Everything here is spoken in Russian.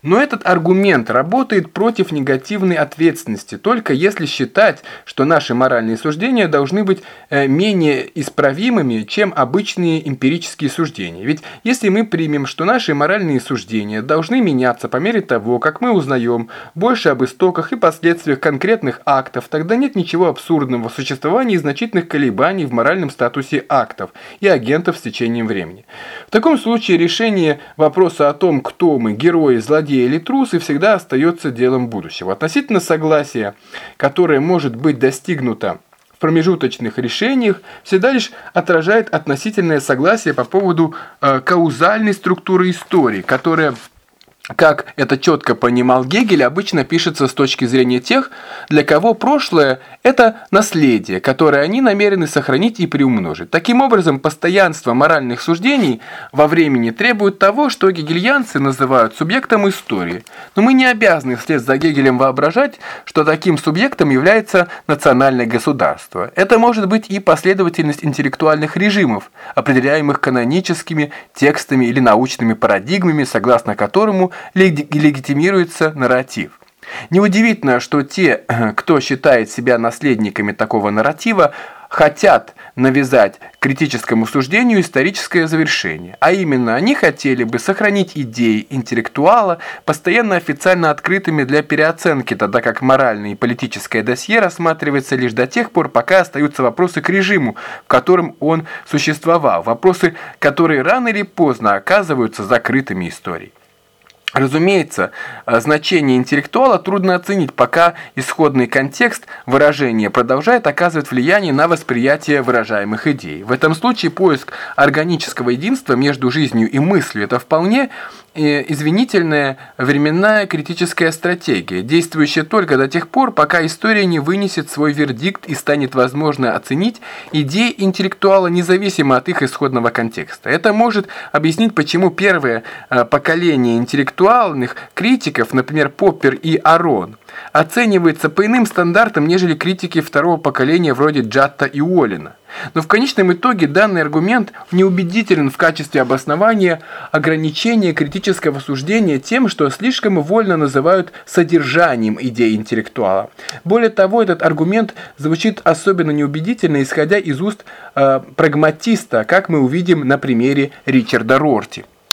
Но этот аргумент работает против негативной ответственности, только если считать, что наши моральные суждения должны быть менее исправимыми, чем обычные эмпирические суждения. Ведь если мы примем, что наши моральные суждения должны меняться по мере того, как мы узнаем больше об истоках и последствиях конкретных актов, тогда нет ничего абсурдного в существовании значительных колебаний в моральном статусе актов и агентов с течением времени. В таком случае решение вопроса о том, кто мы, герои, злодеи или трусы, всегда остается делом будущего. Относительно согласия, которое может быть достигнуто в промежуточных решениях, всегда лишь отражает относительное согласие по поводу каузальной структуры истории, которая, как это четко понимал Гегель, обычно пишется с точки зрения тех, для кого прошлое – это наследие, которое они намерены сохранить и приумножить. Таким образом, постоянство моральных суждений во времени требует того, что гегельянцы называют субъектом истории. Но мы не обязаны вслед за Гегелем воображать, что таким субъектом является национальное государство. Это может быть и последовательность интеллектуальных режимов, определяемых каноническими текстами или научными парадигмами, согласно которому легитимируется нарратив. Неудивительно, что те, кто считает себя наследниками такого нарратива, хотят навязать критическому суждению историческое завершение. А именно, они хотели бы сохранить идеи интеллектуала постоянно официально открытыми для переоценки, тогда как моральное и политическое досье рассматривается лишь до тех пор, пока остаются вопросы к режиму, в котором он существовал, вопросы, которые рано или поздно оказываются закрытыми историей. Разумеется, значение интеллектуала трудно оценить, пока исходный контекст выражения продолжает оказывать влияние на восприятие выражаемых идей. В этом случае поиск органического единства между жизнью и мыслью – это вполне извинительная временная критическая стратегия, действующая только до тех пор, пока история не вынесет свой вердикт и станет возможно оценить идеи интеллектуала независимо от их исходного контекста. Это может объяснить, почему первое поколение интеллектуальных критиков, например, Поппер и Арон, оценивается по иным стандартам, нежели критики второго поколения вроде Джатта и Уоллена. Но в конечном итоге данный аргумент неубедителен в качестве обоснования ограничения критического суждения тем, что слишком вольно называют содержанием идей интеллектуала. Более того, этот аргумент звучит особенно неубедительно, исходя из уст прагматиста, как мы увидим на примере Ричарда Рорти.